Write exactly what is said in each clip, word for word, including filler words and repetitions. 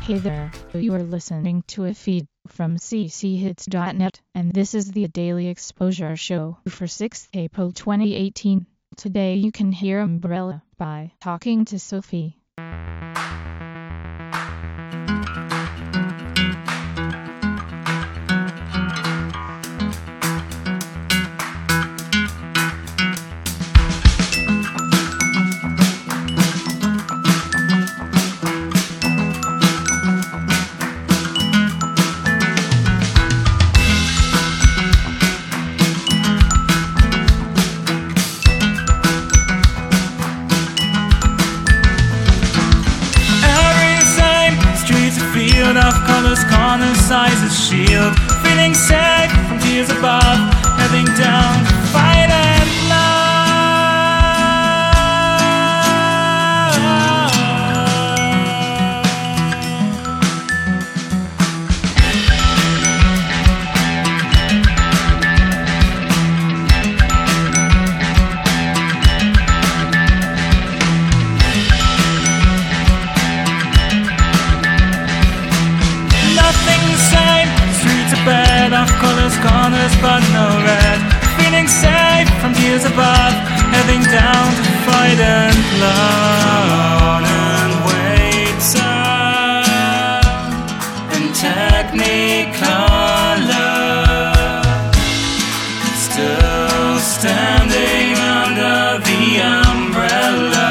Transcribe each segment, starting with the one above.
Hey there, you are listening to a feed from c c hits dot net, and this is the Daily Exposure Show for sixth of April twenty eighteen. Today you can hear Umbrella by Talking to Sophie. Of colors, corners, sizes, shield, feeling safe from tears above, heading down to fight and love. Of colors, corners, but no red. Feeling safe from tears above, heading down to fight and love. And waits up in Technicolor, still standing under the umbrella.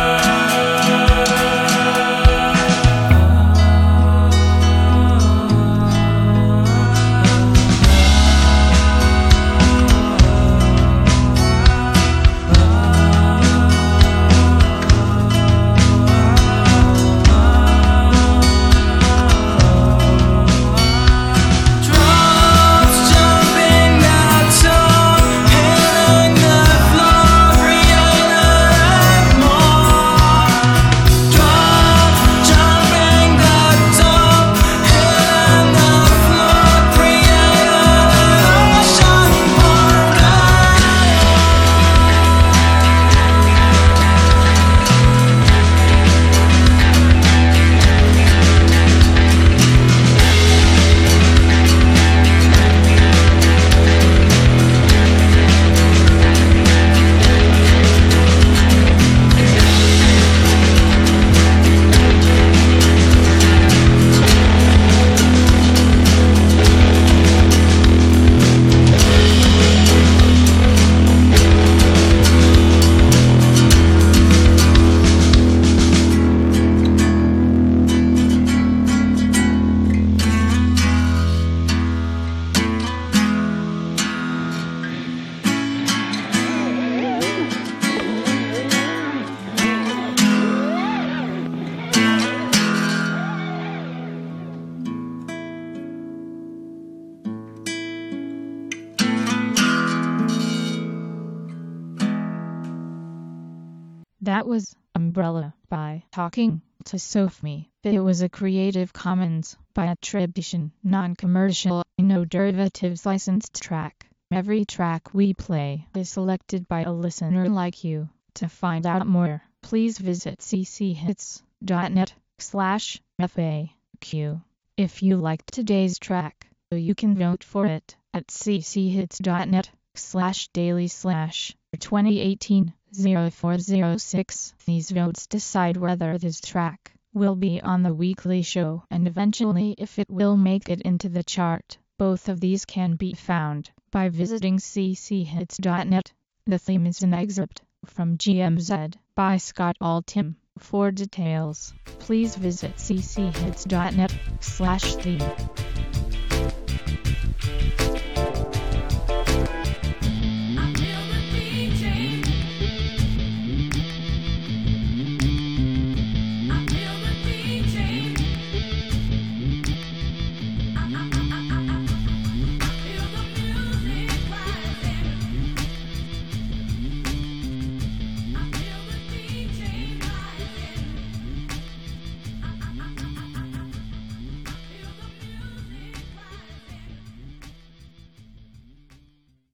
That was Umbrella by Talking to Sophie. It was a Creative Commons by attribution, non-commercial, no derivatives licensed track. Every track we play is selected by a listener like you. To find out more, please visit c c hits dot net slash F A Q. If you liked today's track, you can vote for it at c c hits dot net slash daily slash twenty eighteen oh four oh six. These votes decide whether this track will be on the weekly show and eventually if it will make it into the chart. Both of these can be found by visiting c c hits dot net. The theme is an excerpt from G M Z by Scott Altham. For details, please visit c c hits dot net slash theme.